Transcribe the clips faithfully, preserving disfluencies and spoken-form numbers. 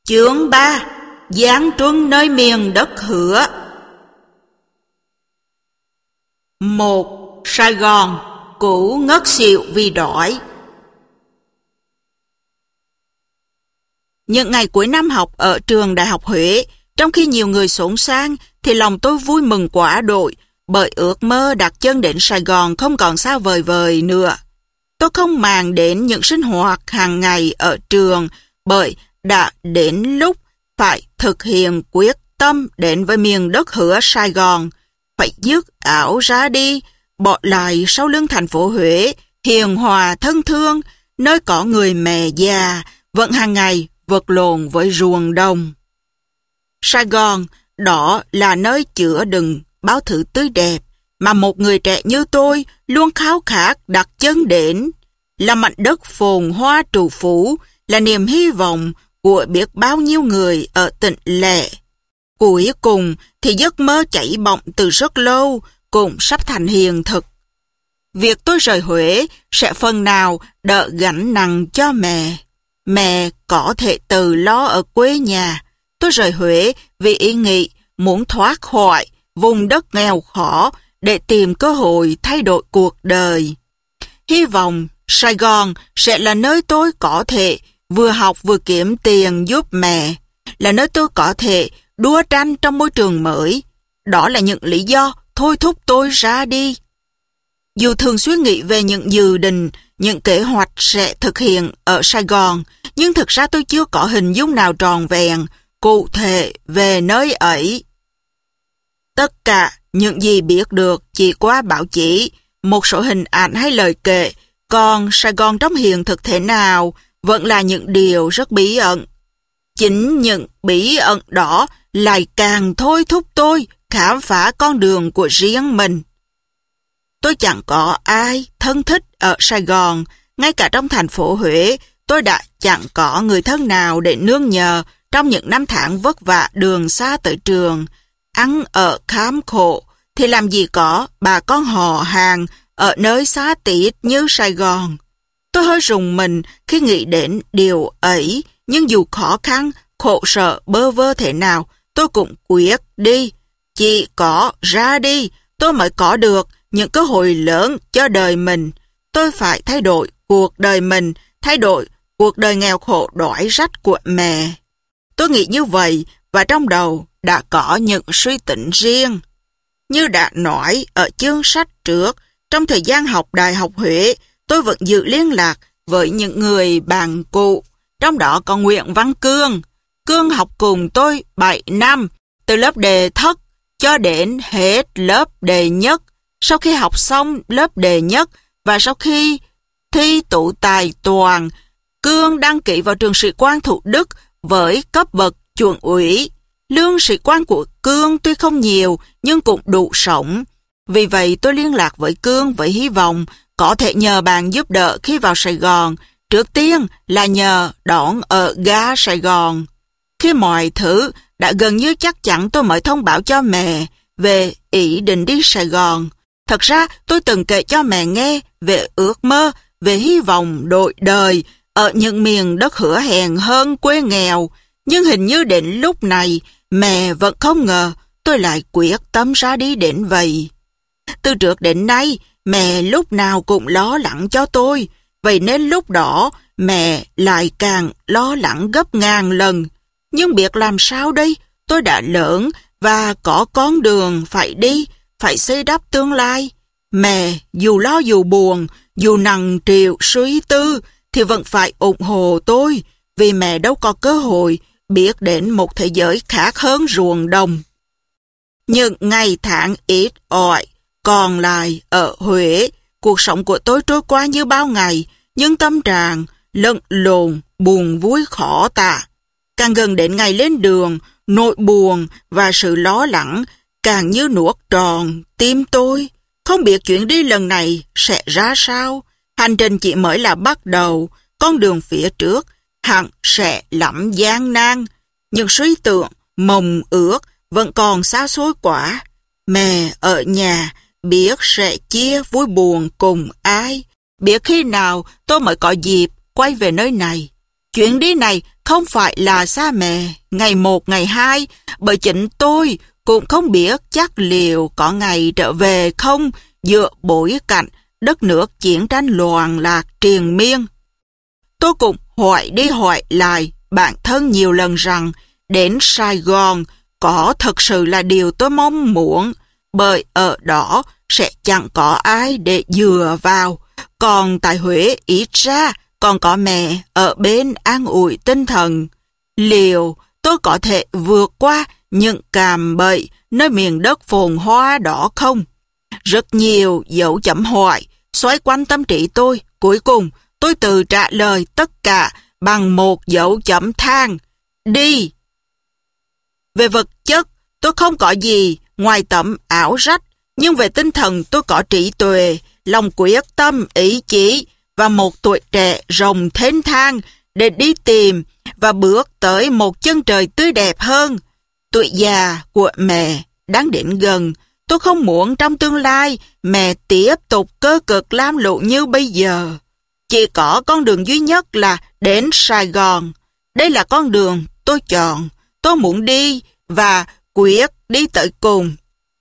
Chương ba. Giáng truân nơi miền đất hứa. Một. Sài Gòn, cũ ngất xỉu vì đói. Những ngày cuối năm học ở trường Đại học Huế, trong khi nhiều người xốn sang, thì lòng tôi vui mừng quá đội, bởi ước mơ đặt chân đến Sài Gòn không còn xa vời vời nữa. Tôi không màng đến những sinh hoạt hàng ngày ở trường, bởi đã đến lúc phải thực hiện quyết tâm đến với miền đất hứa Sài Gòn, phải dứt áo ra đi, bỏ lại sau lưng thành phố Huế, hiền hòa thân thương, nơi có người mẹ già, vẫn hàng ngày vật lộn với ruộng đồng. Sài Gòn, đó là nơi chứa đựng bao thứ tươi đẹp, mà một người trẻ như tôi luôn khao khát đặt chân đến, là mảnh đất phồn hoa trù phú, là niềm hy vọng của biết bao nhiêu người ở tỉnh lẻ. Cuối cùng thì giấc mơ chảy bọng từ rất lâu cũng sắp thành hiện thực. Việc tôi rời Huế sẽ phần nào đỡ gánh nặng cho mẹ. Mẹ có thể tự lo ở quê nhà. Tôi rời Huế vì ý nghĩ muốn thoát khỏi vùng đất nghèo khó để tìm cơ hội thay đổi cuộc đời. Hy vọng Sài Gòn sẽ là nơi tôi có thể vừa học vừa kiếm tiền giúp mẹ, là nơi tôi có thể đua tranh trong môi trường mới. Đó là những lý do thôi thúc tôi ra đi. Dù thường xuyên nghĩ về những dự định, những kế hoạch sẽ thực hiện ở Sài Gòn, nhưng thực ra tôi chưa có hình dung nào tròn vẹn, cụ thể về nơi ấy. Tất cả những gì biết được chỉ qua báo chí, một số hình ảnh hay lời kể, còn Sài Gòn trong hiện thực thế nào vẫn là những điều rất bí ẩn. Chính những bí ẩn đó lại càng thôi thúc tôi khám phá con đường của riêng mình. Tôi chẳng có ai thân thích ở Sài Gòn, ngay cả trong thành phố Huế, tôi đã chẳng có người thân nào để nương nhờ trong những năm tháng vất vả đường xa tới trường. Ăn ở khám khổ thì làm gì có bà con họ hàng ở nơi xa tít như Sài Gòn. Tôi hơi rùng mình khi nghĩ đến điều ấy, nhưng dù khó khăn, khổ sở bơ vơ thế nào, tôi cũng quyết đi. Chỉ có ra đi, tôi mới có được những cơ hội lớn cho đời mình. Tôi phải thay đổi cuộc đời mình, thay đổi cuộc đời nghèo khổ đói rách của mẹ. Tôi nghĩ như vậy, và trong đầu đã có những suy tính riêng. Như đã nói ở chương sách trước, trong thời gian học Đại học Huế, tôi vẫn giữ liên lạc với những người bạn cũ, trong đó có Nguyễn Văn Cương. Cương học cùng tôi bảy năm, từ lớp đề thất cho đến hết lớp đề nhất. Sau khi học xong lớp đề nhất và sau khi thi tụ tài toàn, Cương đăng ký vào trường sĩ quan Thủ Đức với cấp bậc chuẩn úy. Lương sĩ quan của Cương tuy không nhiều nhưng cũng đủ sống. Vì vậy tôi liên lạc với Cương với hy vọng có thể nhờ bạn giúp đỡ khi vào Sài Gòn. Trước tiên là nhờ đón ở ga Sài Gòn. Khi mọi thứ đã gần như chắc chắn, tôi mới thông báo cho mẹ về ý định đi Sài Gòn. Thật ra tôi từng kể cho mẹ nghe về ước mơ, về hy vọng đổi đời ở những miền đất hứa hèn hơn quê nghèo. Nhưng hình như đến lúc này mẹ vẫn không ngờ tôi lại quyết tâm ra đi đến vậy. Từ trước đến nay mẹ lúc nào cũng lo lắng cho tôi, vậy nên lúc đó mẹ lại càng lo lắng gấp ngàn lần. Nhưng biết làm sao đây, tôi đã lớn và có con đường phải đi, phải xây đắp tương lai. Mẹ dù lo dù buồn, dù nặng trĩu suy tư thì vẫn phải ủng hộ tôi, vì mẹ đâu có cơ hội biết đến một thế giới khác hơn ruộng đồng. Những ngày tháng ít ỏi còn lại ở Huế, cuộc sống của tôi trôi qua như bao ngày, nhưng tâm trạng lẫn lộn, buồn vui khó tả. Càng gần đến ngày lên đường, nỗi buồn và sự lo lắng càng như nuốt tròn tim tôi. Không biết chuyến đi lần này sẽ ra sao. Hành trình chỉ mới là bắt đầu, con đường phía trước hẳn sẽ lắm gian nan. Nhưng suy tưởng, mộng ước vẫn còn xa xôi quá. Mẹ ở nhà biết sẽ chia vui buồn cùng ai, biết khi nào tôi mới có dịp quay về nơi này. Chuyến đi này không phải là xa mẹ, ngày một, ngày hai, bởi chính tôi cũng không biết chắc liệu có ngày trở về không giữa bối cảnh đất nước chiến tranh loạn lạc triền miên. Tôi cũng hỏi đi hỏi lại bản thân nhiều lần rằng đến Sài Gòn có thật sự là điều tôi mong muốn, bởi ở đó sẽ chẳng có ai để dựa vào, còn tại Huế ít ra còn có mẹ ở bên an ủi tinh thần. Liệu tôi có thể vượt qua những cạm bẫy nơi miền đất phồn hoa đó không? Rất nhiều dấu chấm hỏi xoay quanh tâm trí tôi. Cuối cùng tôi tự trả lời tất cả bằng một dấu chấm than: đi. Về vật chất, tôi không có gì ngoài tấm áo rách, nhưng về tinh thần tôi có trí tuệ, lòng quyết tâm, ý chí và một tuổi trẻ rồng thênh thang để đi tìm và bước tới một chân trời tươi đẹp hơn. Tuổi già của mẹ đang đến gần. Tôi không muốn trong tương lai mẹ tiếp tục cơ cực lam lũ như bây giờ. Chỉ có con đường duy nhất là đến Sài Gòn. Đây là con đường tôi chọn. Tôi muốn đi và quyết đi tới cùng.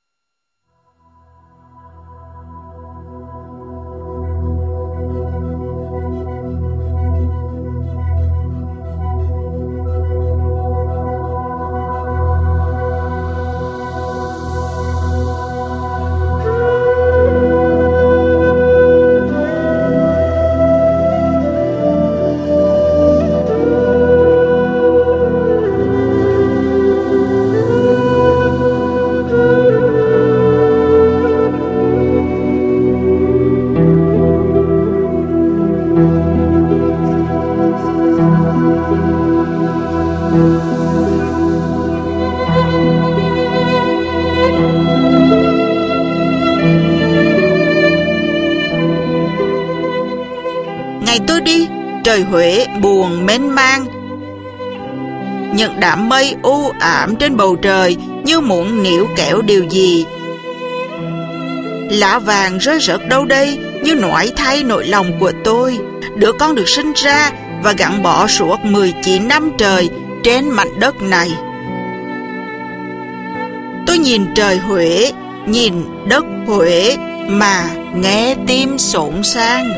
Ngày tôi đi, trời Huế buồn mênh mang. Những đám mây u ám trên bầu trời như muốn níu kéo điều gì. Lá vàng rơi rớt đâu đây như nỗi thay nỗi lòng của tôi, đứa con được sinh ra và gắn bó suốt mười chín năm trời trên mảnh đất này. Tôi nhìn trời Huế, nhìn đất Huế mà nghe tim xốn sang.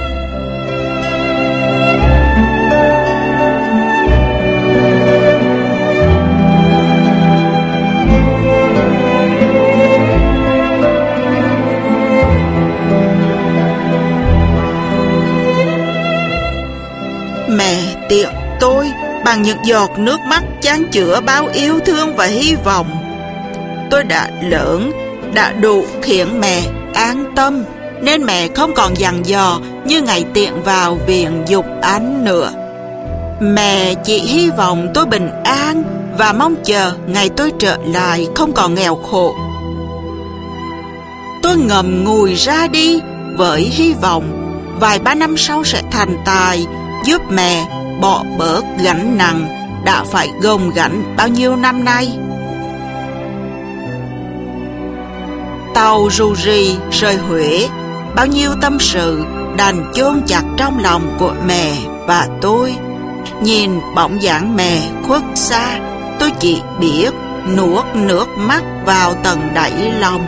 Mẹ tiện tôi bằng những giọt nước mắt chan chứa bao yêu thương và hy vọng. Tôi đã lớn, đã đủ khiến mẹ an tâm, nên mẹ không còn dằn dò như ngày tiện vào viện dục ánh nữa. Mẹ chỉ hy vọng tôi bình an và mong chờ ngày tôi trở lại không còn nghèo khổ. Tôi ngậm ngùi ra đi với hy vọng vài ba năm sau sẽ thành tài, giúp mẹ bỏ bớt gánh nặng đã phải gồng gánh bao nhiêu năm nay. Tàu rù rì rời Huế, bao nhiêu tâm sự đành chôn chặt trong lòng của mẹ và tôi. Nhìn bóng dáng mẹ khuất xa, tôi chỉ biết nuốt nước mắt vào tận đáy lòng.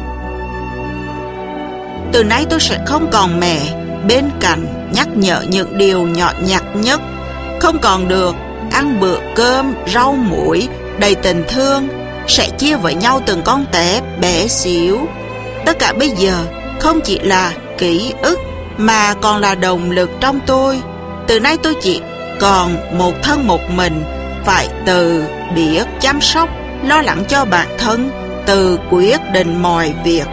Từ nay tôi sẽ không còn mẹ bên cạnh nhắc nhở những điều nhỏ nhặt nhất, không còn được ăn bữa cơm rau muối đầy tình thương, sẽ chia với nhau từng con tép bé xíu. Tất cả bây giờ không chỉ là ký ức mà còn là động lực trong tôi. Từ nay tôi chỉ còn một thân một mình, phải tự biết chăm sóc, lo lắng cho bản thân, tự quyết định mọi việc.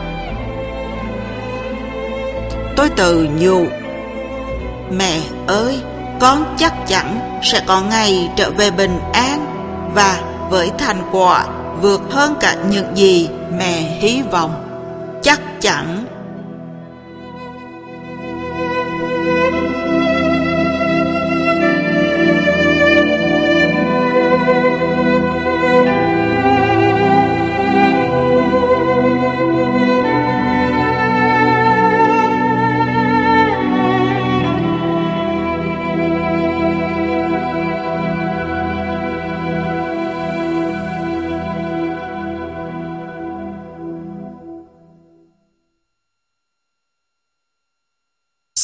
Tôi tự nhủ: mẹ ơi, con chắc chắn sẽ có ngày trở về bình an và với thành quả vượt hơn cả những gì mẹ hy vọng. Chắc chắn.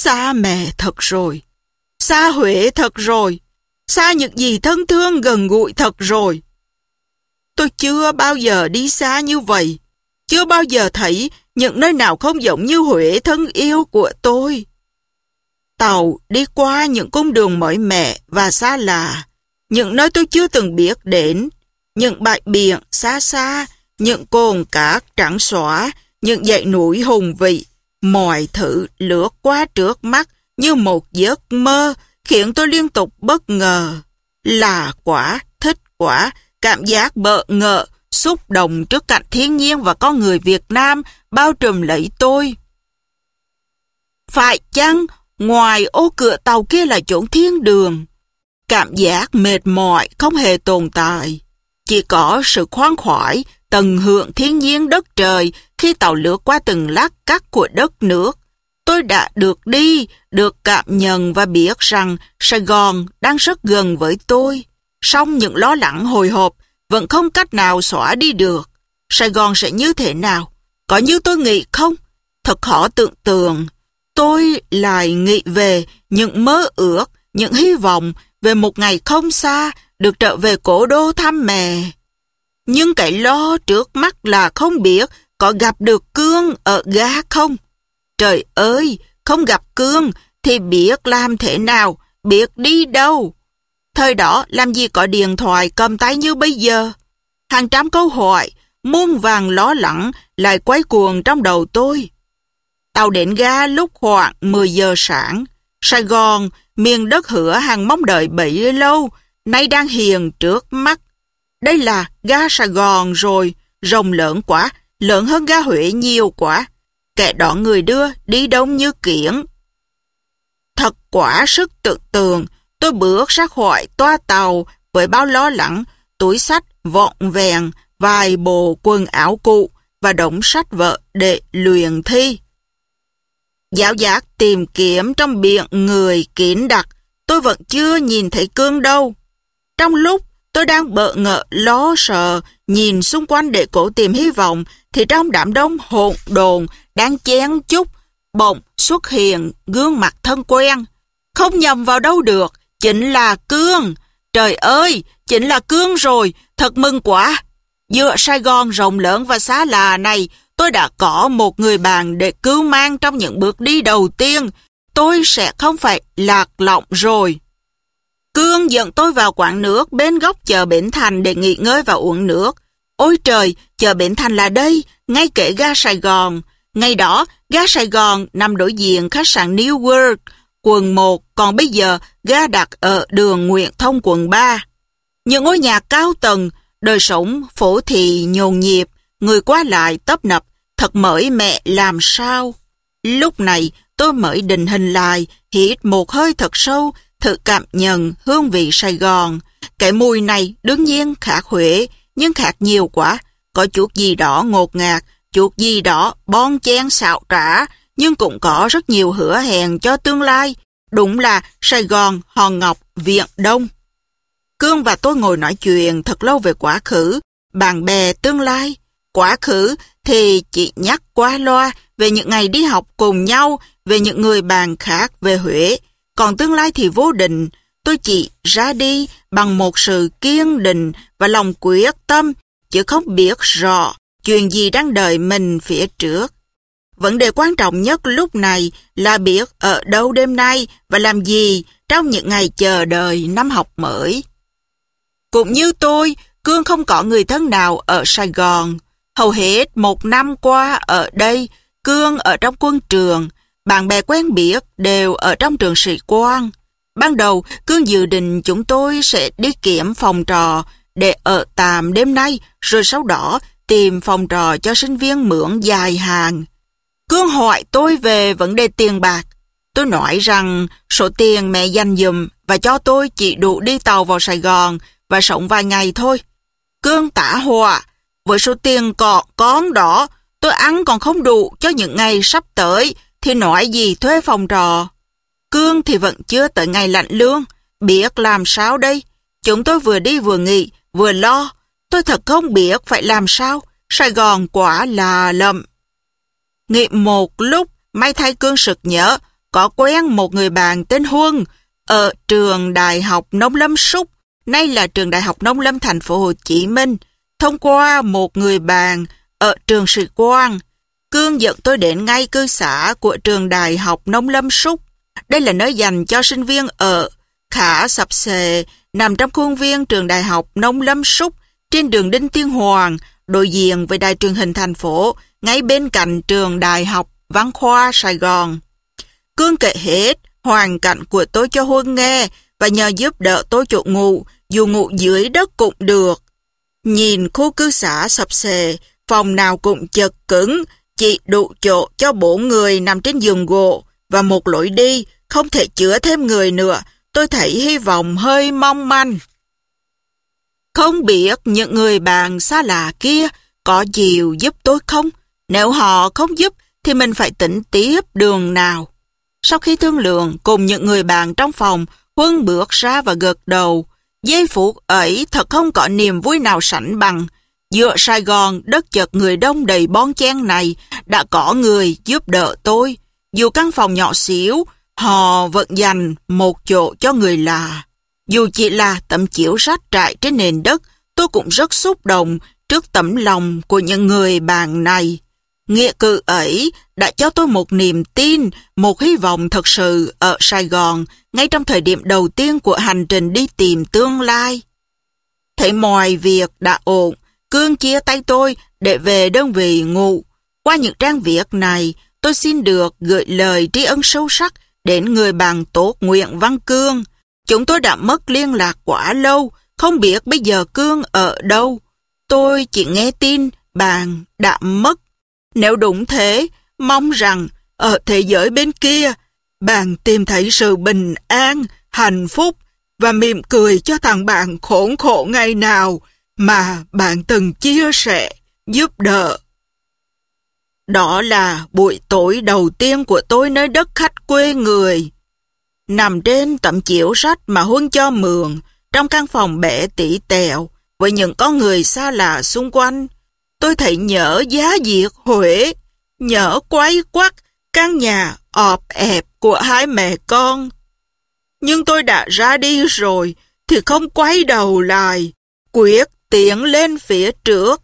xa mẹ thật rồi, xa Huế thật rồi, xa những gì thân thương gần gũi thật rồi. Tôi chưa bao giờ đi xa như vậy, chưa bao giờ thấy những nơi nào không giống như Huế thân yêu của tôi. Tàu đi qua những cung đường mới mẻ và xa lạ, những nơi tôi chưa từng biết đến, những bãi biển xa xa, những cồn cát trắng xóa, những dãy núi hùng vĩ, mọi thứ lướt qua trước mắt như một giấc mơ, khiến tôi liên tục bất ngờ. Lạ quá, thích quá, cảm giác bỡ ngỡ, xúc động trước cảnh thiên nhiên và con người Việt Nam bao trùm lấy tôi. Phải chăng ngoài ô cửa tàu kia là chốn thiên đường? Cảm giác mệt mỏi không hề tồn tại, chỉ có sự khoan khoái, tận hưởng thiên nhiên đất trời khi tàu lướt qua từng lát cắt của đất nước. Tôi đã được đi, được cảm nhận và biết rằng Sài Gòn đang rất gần với tôi. Song những lo lắng hồi hộp vẫn không cách nào xóa đi được. Sài Gòn sẽ như thế nào? Có như tôi nghĩ không? Thật khó tưởng tượng. Tôi lại nghĩ về những mơ ước, những hy vọng về một ngày không xa được trở về cố đô thăm mẹ. Nhưng cái lo trước mắt là không biết có gặp được Cương ở ga không. Trời ơi, không gặp Cương thì biết làm thế nào, biết đi đâu. Thời đó làm gì có điện thoại cầm tay như bây giờ. Hàng trăm câu hỏi, muôn vàng lo lắng lại quay cuồng trong đầu tôi. Tàu đến ga lúc khoảng mười giờ sáng. Sài Gòn, miền đất hứa hàng mong đợi bấy lâu, nay đang hiện trước mắt. Đây là ga Sài Gòn rồi, rộng lớn quá, lớn hơn ga Huế nhiều quá. Kẻ đón người đưa đi đông như kiển. Thật quá sức tưởng tượng, tôi bước ra khỏi toa tàu với bao lo lắng, túi xách vọn vẹn, vài bộ quần áo cũ và đống sách vở để luyện thi. Dạo dạt tìm kiếm trong biển người kín đặc, tôi vẫn chưa nhìn thấy Cương đâu. Trong lúc tôi đang bỡ ngỡ lo sợ, nhìn xung quanh để cố tìm hy vọng, thì trong đám đông hỗn độn đang chen chúc, bỗng xuất hiện gương mặt thân quen. Không nhầm vào đâu được, chính là Cương. Trời ơi, chính là Cương rồi, thật mừng quá. Giữa Sài Gòn rộng lớn và xa lạ này, tôi đã có một người bạn để cứu mang trong những bước đi đầu tiên. Tôi sẽ không phải lạc lõng rồi. Cương dẫn tôi vào quán nước bên góc chợ Bến Thành để nghỉ ngơi và uống nước. Ôi trời, chợ Bến Thành là đây, ngay kể ga Sài Gòn. Ngày đó, ga Sài Gòn nằm đối diện khách sạn New World, quận một, còn bây giờ ga đặt ở đường Nguyễn Thông, quận ba. Những ngôi nhà cao tầng, đời sống phổ thị nhộn nhịp, người qua lại tấp nập, thật mới mẻ làm sao. Lúc này tôi mới định hình lại, hít một hơi thật sâu, thử cảm nhận hương vị Sài Gòn. Cái mùi này đương nhiên khác Huế, nhưng khác nhiều quá. Có chút gì đó ngột ngạt, chút gì đó bon chen xạo trá, nhưng cũng có rất nhiều hứa hẹn cho tương lai. Đúng là Sài Gòn, Hòn Ngọc, Viện Đông. Cương và tôi ngồi nói chuyện thật lâu về quá khứ, bạn bè tương lai. Quá khứ thì chỉ nhắc qua loa về những ngày đi học cùng nhau, về những người bạn khác về Huế. Còn tương lai thì vô định, tôi chỉ ra đi bằng một sự kiên định và lòng quyết tâm, chứ không biết rõ chuyện gì đang đợi mình phía trước. Vấn đề quan trọng nhất lúc này là biết ở đâu đêm nay và làm gì trong những ngày chờ đợi năm học mới. Cũng như tôi, Cương không có người thân nào ở Sài Gòn. Hầu hết một năm qua ở đây, Cương ở trong quân trường, bạn bè quen biết đều ở trong trường sĩ quan. Ban đầu, Cương dự định chúng tôi sẽ đi kiểm phòng trọ để ở tạm đêm nay, rồi sau đó tìm phòng trọ cho sinh viên mượn dài hạn. Cương hỏi tôi về vấn đề tiền bạc. Tôi nói rằng số tiền mẹ dành dùm và cho tôi chỉ đủ đi tàu vào Sài Gòn và sống vài ngày thôi. Cương tả họa, với số tiền còn con đó, tôi ăn còn không đủ cho những ngày sắp tới, thì nói gì thuê phòng trọ. Cương thì vẫn chưa tới ngày lãnh lương, biết làm sao đây. Chúng tôi vừa đi vừa nghỉ, vừa lo. Tôi thật không biết phải làm sao, Sài Gòn quả là lầm. Nghỉ một lúc, may thay Cương sực nhớ, có quen một người bạn tên Huân ở trường Đại học Nông Lâm Súc, nay là trường Đại học Nông Lâm thành phố Hồ Chí Minh, thông qua một người bạn ở trường Sĩ Quang. Cương dẫn tôi đến ngay cư xá của trường Đại học Nông Lâm Súc. Đây là nơi dành cho sinh viên ở khá sập xệ, nằm trong khuôn viên trường Đại học Nông Lâm Súc, trên đường Đinh Tiên Hoàng, đối diện với đài truyền hình thành phố, ngay bên cạnh trường Đại học Văn khoa Sài Gòn. Cương kể hết hoàn cảnh của tôi cho Huân nghe và nhờ giúp đỡ tôi chỗ ngủ, dù ngủ dưới đất cũng được. Nhìn khu cư xá sập xệ, phòng nào cũng chật cứng, chỉ đủ chỗ cho bốn người nằm trên giường gỗ và một lối đi, không thể chứa thêm người nữa. Tôi thấy hy vọng hơi mong manh. Không biết những người bạn xa lạ kia có chịu giúp tôi không? Nếu họ không giúp thì mình phải tính tiếp đường nào. Sau khi thương lượng cùng những người bạn trong phòng, Huân bước ra và gật đầu. Giây phút ấy thật không có niềm vui nào sánh bằng. Giữa Sài Gòn, đất chật người đông đầy bon chen này, đã có người giúp đỡ tôi. Dù căn phòng nhỏ xíu, họ vẫn dành một chỗ cho người lạ. Dù chỉ là tấm chiếu rách trải trên nền đất, tôi cũng rất xúc động trước tấm lòng của những người bạn này. Nghĩa cử ấy đã cho tôi một niềm tin, một hy vọng thật sự ở Sài Gòn, ngay trong thời điểm đầu tiên của hành trình đi tìm tương lai. Thấy mọi việc đã ổn, Cương chia tay tôi để về đơn vị ngủ. Qua những trang viết này, tôi xin được gửi lời tri ân sâu sắc đến người bạn tốt Nguyễn Văn Cương. Chúng tôi đã mất liên lạc quá lâu, không biết bây giờ Cương ở đâu. Tôi chỉ nghe tin bạn đã mất. Nếu đúng thế, mong rằng ở thế giới bên kia, bạn tìm thấy sự bình an, hạnh phúc và mỉm cười cho thằng bạn khốn khổ ngày nào mà bạn từng chia sẻ, giúp đỡ. Đó là buổi tối đầu tiên của tôi nơi đất khách quê người. Nằm trên tấm chiếu sách mà Huân cho mượn, trong căn phòng bé tỉ tẹo, với những con người xa lạ xung quanh, tôi thấy nhớ giá diệt Huế, nhớ quay quắt căn nhà ọp ẹp của hai mẹ con. Nhưng tôi đã ra đi rồi, thì không quay đầu lại, quyết tiến lên phía trước.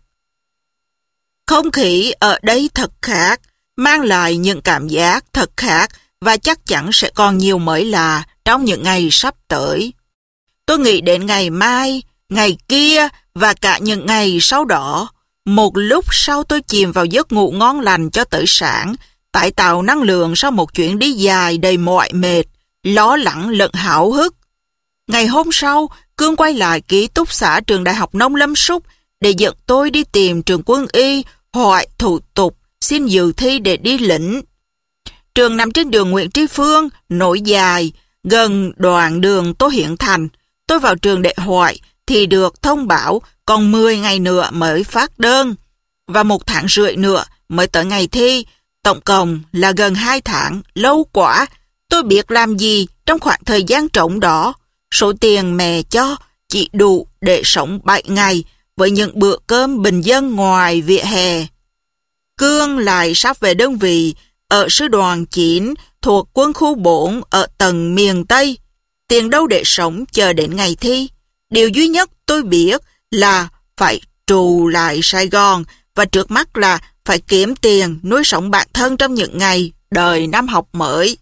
Không khí ở đây thật khác, mang lại những cảm giác thật khác và chắc chắn sẽ còn nhiều mới lạ trong những ngày sắp tới. Tôi nghĩ đến ngày mai, ngày kia và cả những ngày sau đó. Một lúc sau tôi chìm vào giấc ngủ ngon lành cho tới sáng, tái tạo năng lượng sau một chuyến đi dài đầy mỏi mệt, lo lắng lẫn háo hức. Ngày hôm sau, Cương quay lại ký túc xá trường Đại học Nông Lâm Súc để dẫn tôi đi tìm trường quân y, hỏi thủ tục, xin dự thi để đi lĩnh. Trường nằm trên đường Nguyễn Tri Phương, nối dài, gần đoạn đường Tô Hiển Thành. Tôi vào trường để hỏi thì được thông báo còn mười ngày nữa mới phát đơn và một tháng rưỡi nữa mới tới ngày thi. Tổng cộng là gần hai tháng, lâu quá. Tôi biết làm gì trong khoảng thời gian trống đó. Số tiền mẹ cho chỉ đủ để sống bảy ngày với những bữa cơm bình dân ngoài vỉa hè. Cương lại sắp về đơn vị ở sư đoàn chín thuộc quân khu bốn ở tầng miền Tây. Tiền đâu để sống chờ đến ngày thi. Điều duy nhất tôi biết là phải trù lại Sài Gòn và trước mắt là phải kiếm tiền nuôi sống bản thân trong những ngày đời năm học mới.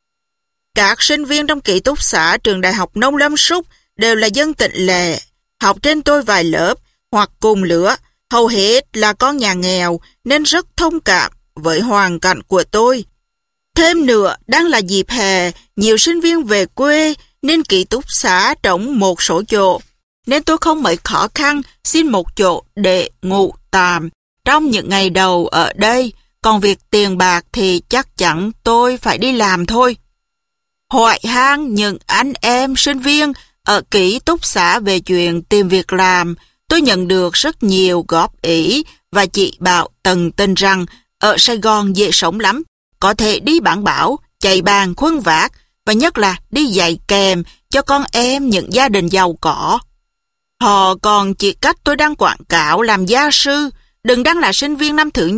Các sinh viên trong ký túc xá trường Đại học Nông Lâm Súc đều là dân tịnh lệ, học trên tôi vài lớp hoặc cùng lứa, hầu hết là con nhà nghèo nên rất thông cảm với hoàn cảnh của tôi. Thêm nữa, đang là dịp hè, nhiều sinh viên về quê nên ký túc xá trống một số chỗ, nên tôi không mấy khó khăn xin một chỗ để ngủ tạm trong những ngày đầu ở đây. Còn việc tiền bạc thì chắc chắn tôi phải đi làm thôi. Hỏi han những anh em sinh viên ở ký túc xá về chuyện tìm việc làm, tôi nhận được rất nhiều góp ý và chị bảo tận tình rằng ở Sài Gòn dễ sống lắm, có thể đi bản bảo, chạy bàn khuân vác và nhất là đi dạy kèm cho con em những gia đình giàu có. Họ còn chỉ cách tôi đăng quảng cáo làm gia sư, đừng đăng là sinh viên năm thứ nhất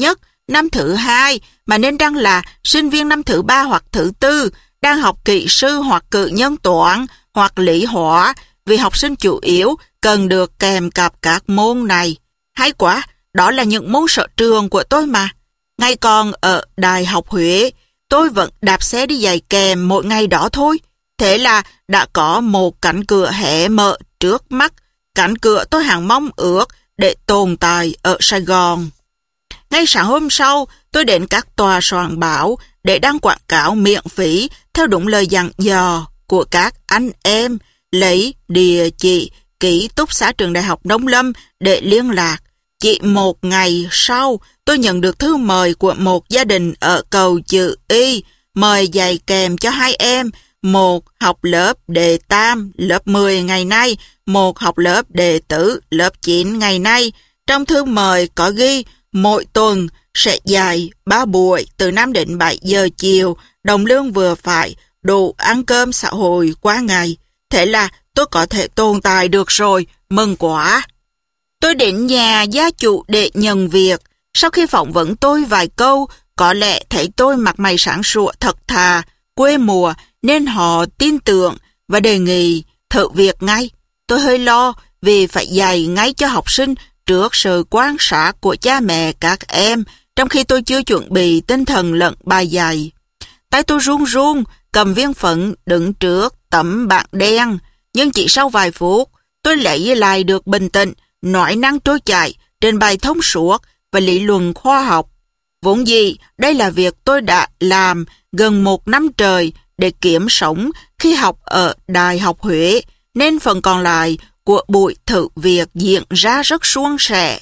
năm thứ hai, mà nên đang là sinh viên năm thứ ba hoặc thứ tư, đang học kỹ sư hoặc cử nhân toán hoặc lý hóa, vì học sinh chủ yếu cần được kèm cặp các môn này. Hay quá, đó là những môn sở trường của tôi mà. Ngay còn ở Đại học Huế, tôi vẫn đạp xe đi giày kèm mỗi ngày đó thôi. Thế là đã có một cánh cửa hé mở trước mắt, cánh cửa tôi hằng mong ước để tồn tại ở Sài Gòn. Ngay sáng hôm sau, tôi đến các tòa soạn báo để đăng quảng cáo miễn phí theo đúng lời dặn dò của các anh em, lấy địa chỉ ký túc xá trường Đại học Nông Lâm để liên lạc. Chỉ một ngày sau, tôi nhận được thư mời của một gia đình ở Cầu Chữ Y, mời giày kèm cho hai em, một học lớp đệ tam lớp mười ngày nay, một học lớp đệ tứ lớp chín ngày nay. Trong thư mời có ghi mỗi tuần sẽ dạy ba buổi từ năm đến bảy giờ chiều, đồng lương vừa phải, đủ ăn cơm xã hội qua ngày. Thế là tôi có thể tồn tại được rồi, mừng quá. Tôi đến nhà gia chủ để nhận việc. Sau khi phỏng vấn tôi vài câu, có lẽ thấy tôi mặt mày sáng sủa thật thà, quê mùa, nên họ tin tưởng và đề nghị thử việc ngay. Tôi hơi lo vì phải dạy ngay cho học sinh trước sự quan sát của cha mẹ các em, trong khi tôi chưa chuẩn bị tinh thần lẫn bài dạy. Tay tôi run run, cầm viên phấn đứng trước tấm bảng đen, nhưng chỉ sau vài phút, tôi lấy lại được bình tĩnh, nói năng trôi chảy, trình bày thông suốt và lý luận khoa học. Vốn dĩ, đây là việc tôi đã làm gần một năm trời để kiếm sống khi học ở Đại học Huế, nên phần còn lại của buổi thử việc diễn ra rất suôn sẻ.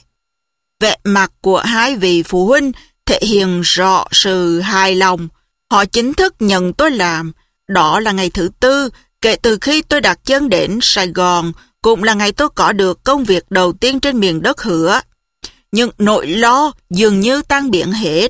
Vẻ mặt của hai vị phụ huynh thể hiện rõ sự hài lòng. Họ chính thức nhận tôi làm. Đó là ngày thứ tư kể từ khi tôi đặt chân đến Sài Gòn, cũng là ngày tôi có được công việc đầu tiên trên miền đất hứa. Nhưng nỗi lo dường như tan biến hết.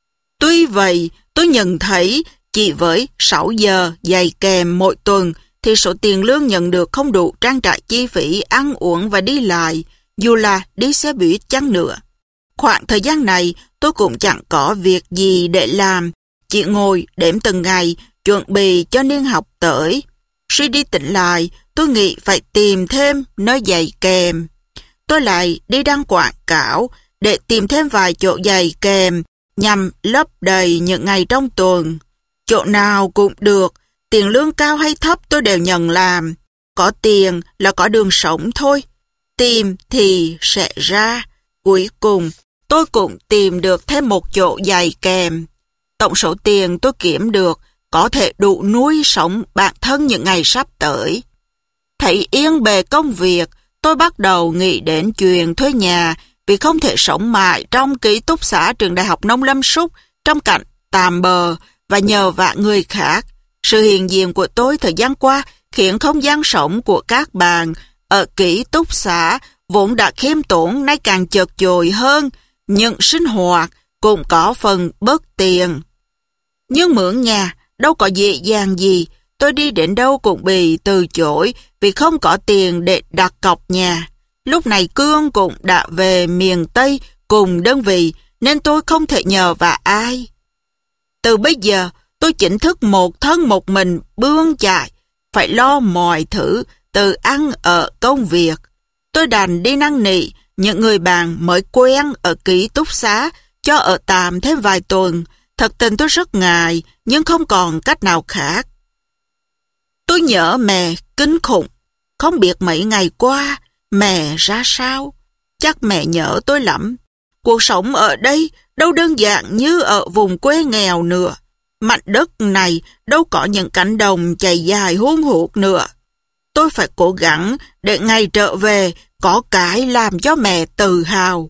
Tuy vậy, tôi nhận thấy chỉ với sáu giờ dày kèm mỗi tuần thì số tiền lương nhận được không đủ trang trải chi phí ăn uống và đi lại, dù là đi xe buýt chăng nữa. Khoảng thời gian này, tôi cũng chẳng có việc gì để làm, chỉ ngồi đếm từng ngày, chuẩn bị cho niên học tới. Suy đi tỉnh lại, tôi nghĩ phải tìm thêm nơi giày kèm. Tôi lại đi đăng quảng cáo để tìm thêm vài chỗ giày kèm nhằm lấp đầy những ngày trong tuần. Chỗ nào cũng được, tiền lương cao hay thấp tôi đều nhận làm. Có tiền là có đường sống thôi. Tìm thì sẽ ra. Cuối cùng, tôi cũng tìm được thêm một chỗ giày kèm. Tổng số tiền tôi kiếm được có thể đủ nuôi sống bản thân những ngày sắp tới. Thấy yên bề công việc, tôi bắt đầu nghĩ đến chuyện thuê nhà vì không thể sống mãi trong ký túc xá trường Đại học Nông Lâm Súc trong cảnh tạm bợ và nhờ vả người khác. Sự hiện diện của tôi thời gian qua khiến không gian sống của các bạn ở ký túc xá vốn đã khiêm tốn nay càng chật chội hơn, nhưng sinh hoạt cũng có phần bớt tiền. Nhưng mượn nhà đâu có dễ dàng gì, tôi đi đến đâu cũng bị từ chối vì không có tiền để đặt cọc nhà. Lúc này Cương cũng đã về miền Tây cùng đơn vị nên tôi không thể nhờ vả ai. Từ bây giờ tôi chính thức một thân một mình bươn chải, phải lo mọi thứ từ ăn ở công việc. Tôi đành đi năn nỉ những người bạn mới quen ở ký túc xá cho ở tạm thêm vài tuần. Thật tình tôi rất ngại nhưng không còn cách nào khác. Tôi nhớ mẹ kinh khủng. Không biết mấy ngày qua mẹ ra sao. Chắc mẹ nhớ tôi lắm. Cuộc sống ở đây đâu đơn giản như ở vùng quê nghèo nữa. Mảnh đất này đâu có những cánh đồng chày dài hun hút nữa. Tôi phải cố gắng để ngày trở về có cái làm cho mẹ tự hào.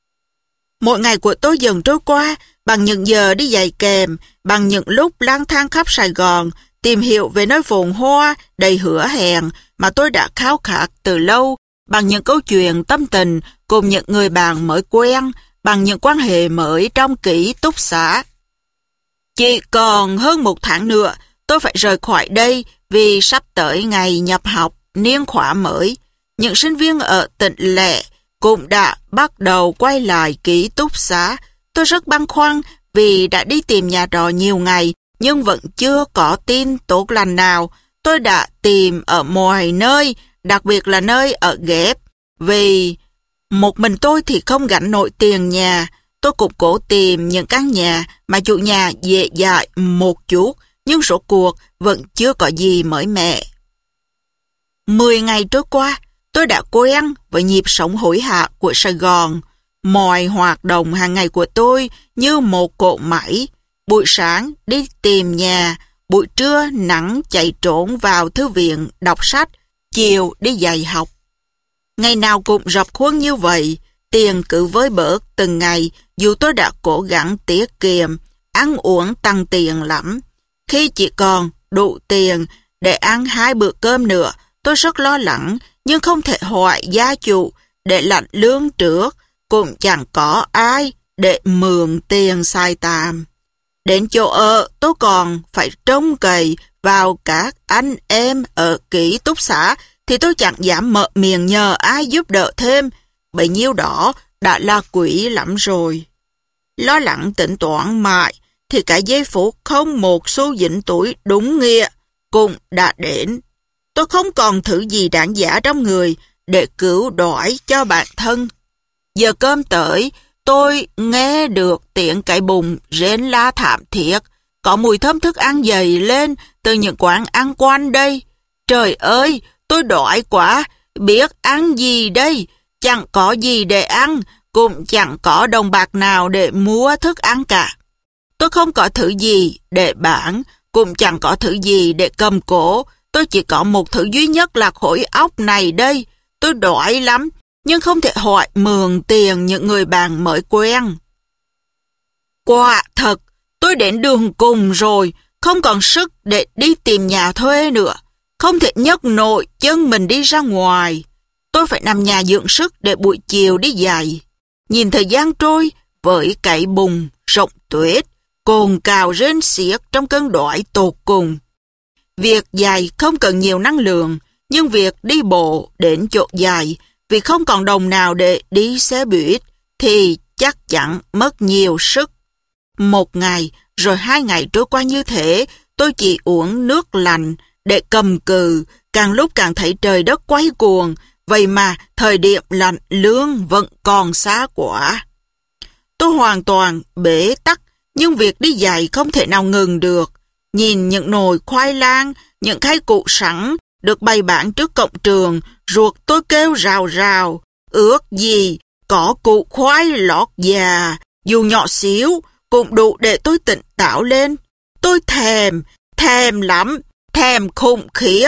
Mỗi ngày của tôi dần trôi qua bằng những giờ đi giày kèm, bằng những lúc lang thang khắp Sài Gòn, tìm hiểu về nơi phồn hoa, đầy hứa hẹn mà tôi đã khao khát từ lâu, bằng những câu chuyện tâm tình cùng những người bạn mới quen, bằng những quan hệ mới trong ký túc xá. Chỉ còn hơn một tháng nữa, tôi phải rời khỏi đây vì sắp tới ngày nhập học niên khóa mới. Những sinh viên ở tỉnh lẻ cũng đã bắt đầu quay lại ký túc xá. Tôi rất băn khoăn vì đã đi tìm nhà trọ nhiều ngày nhưng vẫn chưa có tin tốt lành nào. Tôi đã tìm ở mọi nơi, đặc biệt là nơi ở ghép. Vì một mình tôi thì không gánh nổi tiền nhà. Tôi cũng cố tìm những căn nhà mà chủ nhà dễ dãi một chút, nhưng rốt cuộc vẫn chưa có gì mới mẻ. Mười ngày trôi qua, tôi đã quen với nhịp sống hối hả của Sài Gòn. Mọi hoạt động hàng ngày của tôi như một cỗ máy. Buổi sáng đi tìm nhà, buổi trưa nắng chạy trốn vào thư viện đọc sách, chiều đi dạy học. Ngày nào cũng rập khuôn như vậy, tiền cứ với bớt từng ngày dù tôi đã cố gắng tiết kiệm, ăn uống tăng tiền lắm. Khi chỉ còn đủ tiền để ăn hai bữa cơm nữa, tôi rất lo lắng nhưng không thể hỏi gia chủ để lãnh lương trước, cũng chẳng có ai để mượn tiền xài tạm. Đến chỗ ở, tôi còn phải trông cậy vào các anh em ở ký túc xá thì tôi chẳng dám mở miệng nhờ ai giúp đỡ thêm. Bấy nhiêu đó đã là quý lắm rồi. Lo lắng tính toán mãi thì cả giây phút không một xu dính túi đúng nghĩa cũng đã đến. Tôi không còn thứ gì đáng giá trong người để cứu đói cho bản thân. Giờ cơm tới, tôi nghe được tiếng cái bụng rên la thảm thiết. Có mùi thơm thức ăn dày lên từ những quán ăn quanh đây. Trời ơi, tôi đói quá, biết ăn gì đây? Chẳng có gì để ăn, cũng chẳng có đồng bạc nào để mua thức ăn cả. Tôi không có thứ gì để bán, cũng chẳng có thứ gì để cầm cố. Tôi chỉ có một thứ duy nhất là khối óc này đây. Tôi đói lắm, nhưng không thể hỏi mượn tiền những người bạn mới quen. Quả thật, tôi đến đường cùng rồi, không còn sức để đi tìm nhà thuê nữa. Không thể nhấc nổi chân mình đi ra ngoài. Tôi phải nằm nhà dưỡng sức để buổi chiều đi dạy. Nhìn thời gian trôi với cái bùng rộng tuyết, cồn cào rên xiết trong cơn đói tột cùng. Việc dạy không cần nhiều năng lượng, nhưng việc đi bộ đến chỗ dạy vì không còn đồng nào để đi xe buýt thì chắc chắn mất nhiều sức. Một ngày rồi hai ngày trôi qua như thế, tôi chỉ uống nước lạnh để cầm cự, càng lúc càng thấy trời đất quay cuồng, vậy mà thời điểm lạnh lương vẫn còn xa quá. Tôi hoàn toàn bế tắc, nhưng việc đi dạy không thể nào ngừng được. Nhìn những nồi khoai lang, những khay cụ sẵn được bày bán trước cổng trường, ruột tôi kêu rào rào, ước gì có cụ khoai lót già, dù nhỏ xíu, cũng đủ để tôi tỉnh táo lên. Tôi thèm, thèm lắm, thèm khủng khiếp.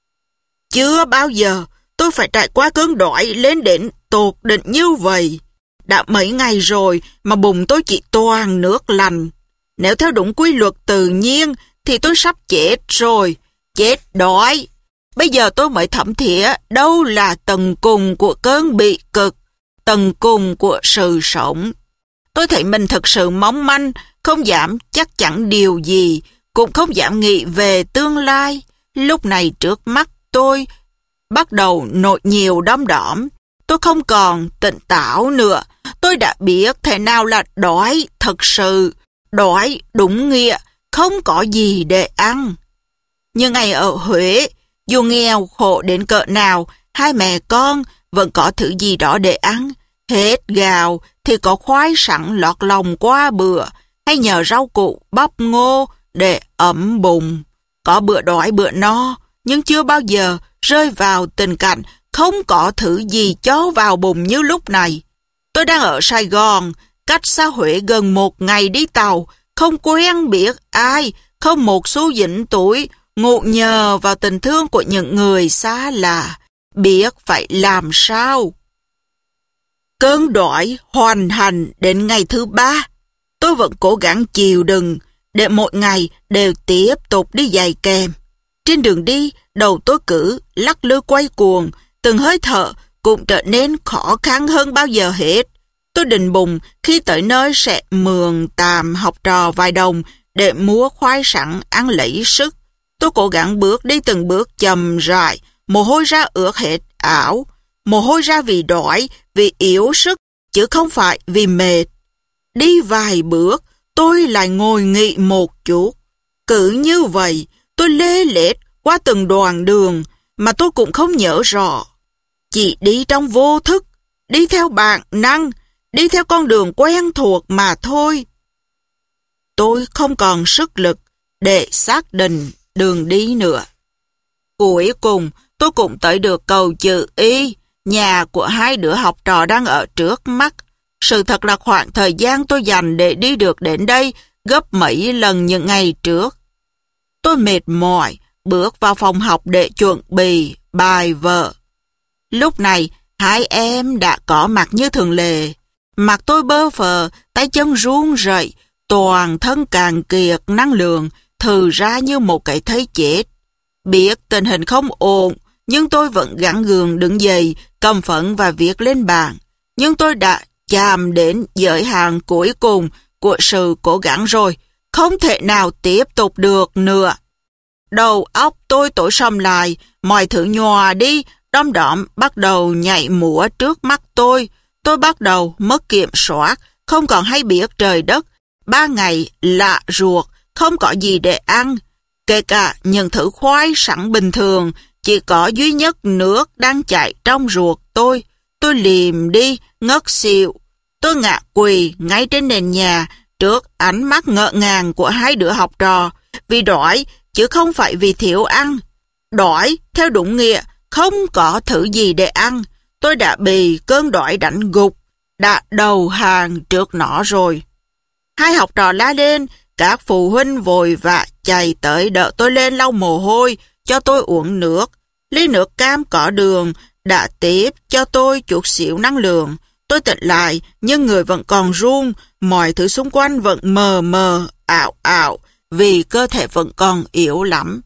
Chưa bao giờ tôi phải trải qua cơn đói lên đến tột đỉnh như vậy. Đã mấy ngày rồi mà bụng tôi chỉ toàn nước lạnh. Nếu theo đúng quy luật tự nhiên thì tôi sắp chết rồi, chết đói. Bây giờ tôi mới thẩm thía đâu là tầng cùng của cơn bị cực, tầng cùng của sự sống. Tôi thấy mình thật sự mong manh, không dám chắc chắn điều gì, cũng không dám nghĩ về tương lai. Lúc này trước mắt tôi bắt đầu nổi nhiều đom đóm. Tôi không còn tỉnh táo nữa. Tôi đã biết thế nào là đói thật sự, đói đúng nghĩa, không có gì để ăn. Như ngày ở Huế, dù nghèo khổ đến cỡ nào, hai mẹ con vẫn có thứ gì đó để ăn. Hết gạo thì có khoai sẵn lọt lòng qua bữa, hay nhờ rau củ bắp ngô để ấm bụng. Có bữa đói bữa no, nhưng chưa bao giờ rơi vào tình cảnh không có thứ gì cho vào bụng như lúc này. Tôi đang ở Sài Gòn, cách xa Huế gần một ngày đi tàu, không quen biết ai, không một xu dính túi, ngụ nhờ vào tình thương của những người xa lạ, biết phải làm sao. Cơn đói hoàn thành đến ngày thứ ba. Tôi vẫn cố gắng chịu đựng để mỗi ngày đều tiếp tục đi dạy kèm. Trên đường đi, đầu tôi cứ lắc lư quay cuồng, từng hơi thở cũng trở nên khó khăn hơn bao giờ hết. Tôi định bụng khi tới nơi sẽ mượn tạm học trò vài đồng để mua khoai sẵn ăn lấy sức. Tôi cố gắng bước đi từng bước chậm rãi, mồ hôi ra ướt hết áo. Mồ hôi ra vì đói, vì yếu sức, chứ không phải vì mệt. Đi vài bước, tôi lại ngồi nghỉ một chút. Cứ như vậy, tôi lê lết qua từng đoạn đường mà tôi cũng không nhớ rõ. Chỉ đi trong vô thức, đi theo bản năng, đi theo con đường quen thuộc mà thôi. Tôi không còn sức lực để xác định đường đi nữa. Cuối cùng, tôi cũng tới được cầu chữ Y, nhà của hai đứa học trò đang ở trước mắt. Sự thật là khoảng thời gian tôi dành để đi được đến đây gấp mấy lần những ngày trước. Tôi mệt mỏi, bước vào phòng học để chuẩn bị bài vở. Lúc này, hai em đã có mặt như thường lệ. Mặt tôi bơ phờ, tay chân run rẩy, toàn thân cạn kiệt năng lượng, thừ ra như một cái thấy chết. Biết tình hình không ổn, nhưng tôi vẫn gắng gượng đứng dậy, cầm phấn và viết lên bảng. Nhưng tôi đã chạm đến giới hạn cuối cùng của sự cố gắng rồi, không thể nào tiếp tục được nữa. Đầu óc tôi tối sầm lại, mọi thứ nhòa đi, đom đóm bắt đầu nhảy múa trước mắt tôi. Tôi bắt đầu mất kiểm soát, không còn hay biết trời đất. Ba ngày lạ ruột, không có gì để ăn. Kể cả những thứ khoái sẵn bình thường, chỉ có duy nhất nước đang chảy trong ruột tôi. Tôi liềm đi, ngất xỉu. Tôi ngã quỳ ngay trên nền nhà, trước ánh mắt ngỡ ngàng của hai đứa học trò. Vì đói, chứ không phải vì thiếu ăn. Đói, theo đúng nghĩa, không có thứ gì để ăn. Tôi đã bị cơn đói đánh gục, đã đầu hàng trước nó rồi. Hai học trò la lên, các phụ huynh vội vã chạy tới đỡ tôi lên lau mồ hôi, cho tôi uống nước. Ly nước cam có đường đã tiếp cho tôi chút xíu năng lượng. Tôi tỉnh lại, nhưng người vẫn còn run, mọi thứ xung quanh vẫn mờ mờ, ảo ảo, vì cơ thể vẫn còn yếu lắm.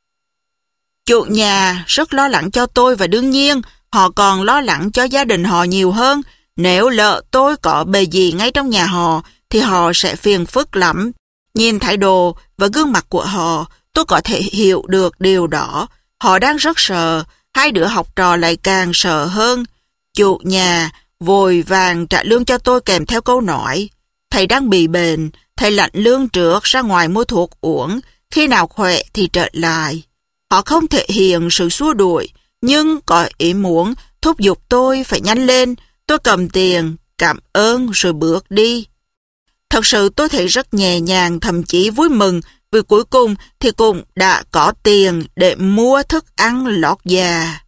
Chủ nhà rất lo lắng cho tôi và đương nhiên họ còn lo lắng cho gia đình họ nhiều hơn. Nếu lỡ tôi có bề gì ngay trong nhà họ thì họ sẽ phiền phức lắm. Nhìn thái độ và gương mặt của họ, tôi có thể hiểu được điều đó. Họ đang rất sợ, hai đứa học trò lại càng sợ hơn. Chủ nhà vội vàng trả lương cho tôi kèm theo câu nói: thầy đang bị bệnh, thầy lãnh lương trước ra ngoài mua thuốc uống, khi nào khỏe thì trở lại. Họ không thể hiện sự xua đuổi, nhưng có ý muốn thúc giục tôi phải nhanh lên. Tôi cầm tiền, cảm ơn rồi bước đi. Thật sự tôi thấy rất nhẹ nhàng, thậm chí vui mừng, vì cuối cùng thì cũng đã có tiền để mua thức ăn lót dạ.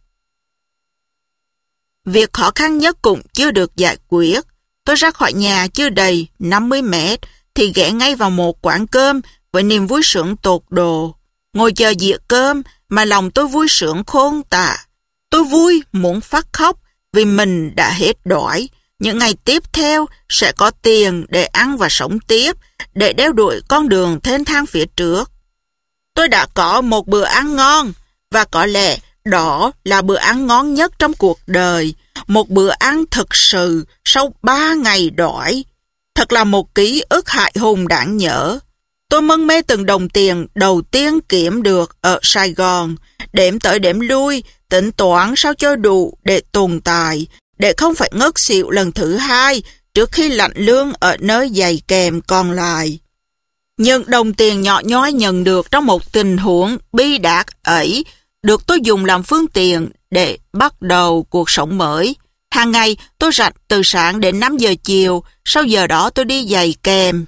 Việc khó khăn nhất cũng chưa được giải quyết. Tôi ra khỏi nhà chưa đầy năm mươi mét thì ghé ngay vào một quán cơm với niềm vui sướng tột độ. Ngồi chờ dĩa cơm mà lòng tôi vui sướng khôn tả. Tôi vui muốn phát khóc vì mình đã hết đói. Những ngày tiếp theo sẽ có tiền để ăn và sống tiếp, để đeo đuổi con đường thênh thang phía trước. Tôi đã có một bữa ăn ngon, và có lẽ đó là bữa ăn ngon nhất trong cuộc đời. Một bữa ăn thực sự sau ba ngày đói. Thật là một ký ức hại hùng đáng nhớ. Tôi mân mê từng đồng tiền đầu tiên kiếm được ở Sài Gòn, đếm tới đếm lui, tính toán sao cho đủ để tồn tại, để không phải ngất xỉu lần thứ hai trước khi lãnh lương ở nơi dày kèm còn lại. Nhưng đồng tiền nhỏ nhoi nhận được trong một tình huống bi đát ấy được tôi dùng làm phương tiện để bắt đầu cuộc sống mới. Hàng ngày tôi rảnh từ sáng đến năm giờ chiều, sau giờ đó tôi đi giày kèm.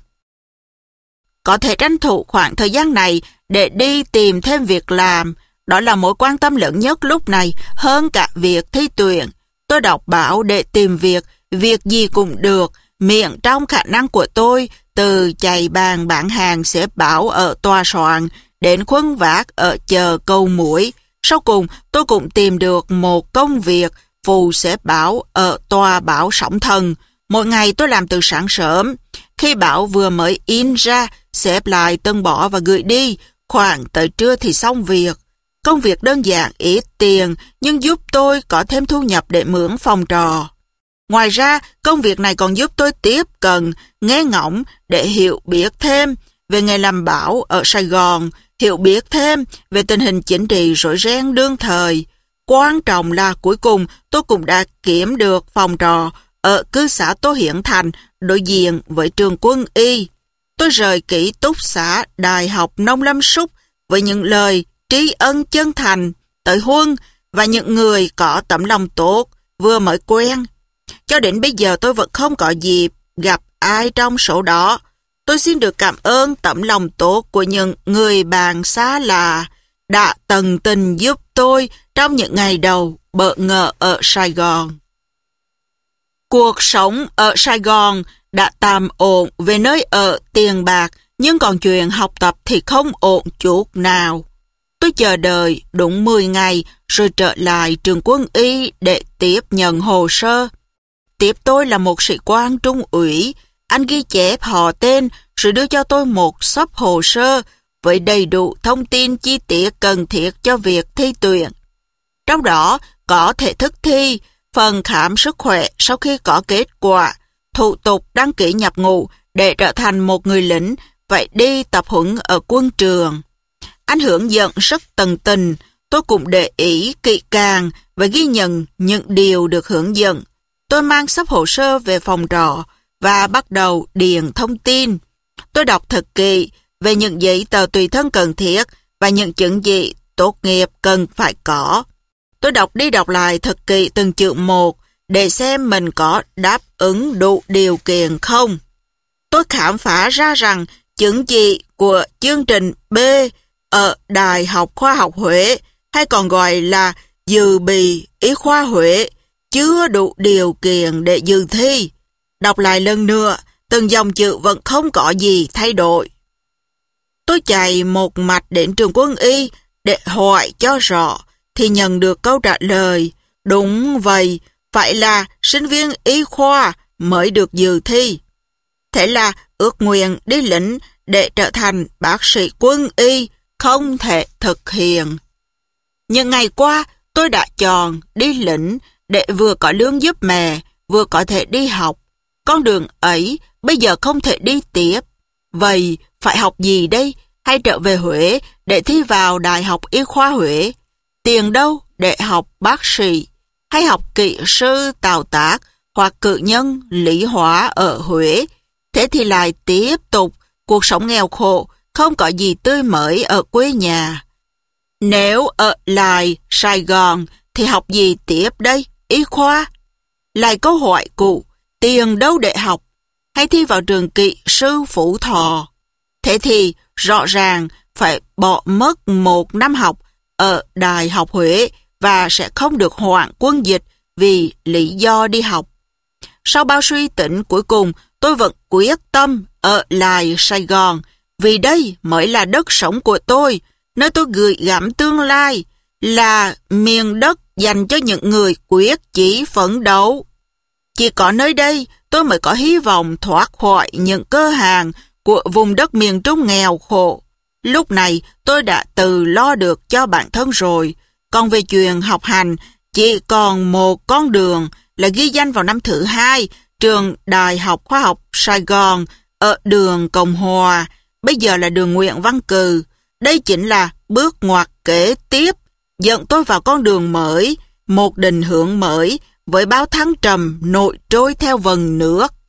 Có thể tranh thủ khoảng thời gian này để đi tìm thêm việc làm. Đó là mối quan tâm lớn nhất lúc này hơn cả việc thi tuyển. Tôi đọc báo để tìm việc, việc gì cũng được, miệng trong khả năng của tôi, từ chạy bàn bán hàng xếp báo ở tòa soạn đến khuân vác ở chợ Cầu Muối. Sau cùng, tôi cũng tìm được một công việc phụ xếp báo ở tòa báo Sóng Thần. Mỗi ngày tôi làm từ sáng sớm. Khi báo vừa mới in ra, xếp lại tân bỏ và gửi đi. Khoảng tới trưa thì xong việc. Công việc đơn giản ít tiền, nhưng giúp tôi có thêm thu nhập để mướn phòng trọ. Ngoài ra, công việc này còn giúp tôi tiếp cận, nghe ngóng để hiểu biết thêm về nghề làm báo ở Sài Gòn, hiểu biết thêm về tình hình chính trị rối ren đương thời. Quan trọng là cuối cùng tôi cũng đã kiếm được phòng trọ ở cư xã Tô Hiển Thành, đối diện với trường quân y. Tôi rời ký túc xá Đại học Nông Lâm Súc với những lời tri ân chân thành tới Huân và những người có tấm lòng tốt vừa mới quen. Cho đến bây giờ tôi vẫn không có dịp gặp ai trong số đó. Tôi xin được cảm ơn tấm lòng tốt của những người bạn xa lạ đã tận tình giúp tôi trong những ngày đầu bỡ ngỡ ở Sài Gòn. Cuộc sống ở Sài Gòn đã tạm ổn về nơi ở, tiền bạc, nhưng còn chuyện học tập thì không ổn chút nào. Tôi chờ đợi đúng mười ngày rồi trở lại trường quân y để tiếp nhận hồ sơ. Tiếp tôi là một sĩ quan trung ủy. Anh ghi chép họ tên rồi đưa cho tôi một xấp hồ sơ với đầy đủ thông tin chi tiết cần thiết cho việc thi tuyển. Trong đó có thể thức thi, phần khám sức khỏe sau khi có kết quả, thủ tục đăng ký nhập ngũ để trở thành một người lính phải đi tập huấn ở quân trường. Anh hướng dẫn rất tận tình, tôi cũng để ý kỹ càng và ghi nhận những điều được hướng dẫn. Tôi mang xấp hồ sơ về phòng trọ và bắt đầu điền thông tin. Tôi đọc thật kỹ về những giấy tờ tùy thân cần thiết và những chứng chỉ tốt nghiệp cần phải có. Tôi đọc đi đọc lại thật kỹ từng chữ một để xem mình có đáp ứng đủ điều kiện không. Tôi khám phá ra rằng chứng chỉ của chương trình B ở Đại học Khoa học Huế, hay còn gọi là dự bị y khoa Huế, chưa đủ điều kiện để dự thi. Đọc lại lần nữa, từng dòng chữ vẫn không có gì thay đổi. Tôi chạy một mạch đến trường quân y để hỏi cho rõ, thì nhận được câu trả lời, đúng vậy, phải là sinh viên y khoa mới được dự thi. Thế là ước nguyện đi lính để trở thành bác sĩ quân y không thể thực hiện. Những ngày qua, tôi đã chọn đi lính để vừa có lương giúp mẹ, vừa có thể đi học. Con đường ấy bây giờ không thể đi tiếp. Vậy phải học gì đây? Hay trở về Huế để thi vào Đại học Y khoa Huế? Tiền đâu để học bác sĩ? Hay học kỹ sư tạo tác hoặc cử nhân lý hóa ở Huế? Thế thì lại tiếp tục cuộc sống nghèo khổ, không có gì tươi mới ở quê nhà. Nếu ở lại Sài Gòn thì học gì tiếp đây? Y khoa? Lại câu hỏi cụ, tiền đâu để học? Hay thi vào trường kỹ sư Phú Thọ? Thế thì rõ ràng phải bỏ mất một năm học ở Đại học Huế và sẽ không được hoãn quân dịch vì lý do đi học. Sau bao suy tính, cuối cùng tôi vẫn quyết tâm ở lại Sài Gòn, vì đây mới là đất sống của tôi, nơi tôi gửi gắm tương lai, là miền đất dành cho những người quyết chí phấn đấu. Chỉ có nơi đây tôi mới có hy vọng thoát khỏi những cơ hàng của vùng đất miền Trung nghèo khổ. Lúc này tôi đã tự lo được cho bản thân rồi. Còn về chuyện học hành, chỉ còn một con đường là ghi danh vào năm thứ hai trường Đại học Khoa học Sài Gòn ở đường Cộng Hòa, bây giờ là đường Nguyễn Văn Cừ. Đây chính là bước ngoặt kế tiếp, dẫn tôi vào con đường mới, một định hướng mới với bao thăng trầm nổi trôi theo vần nước.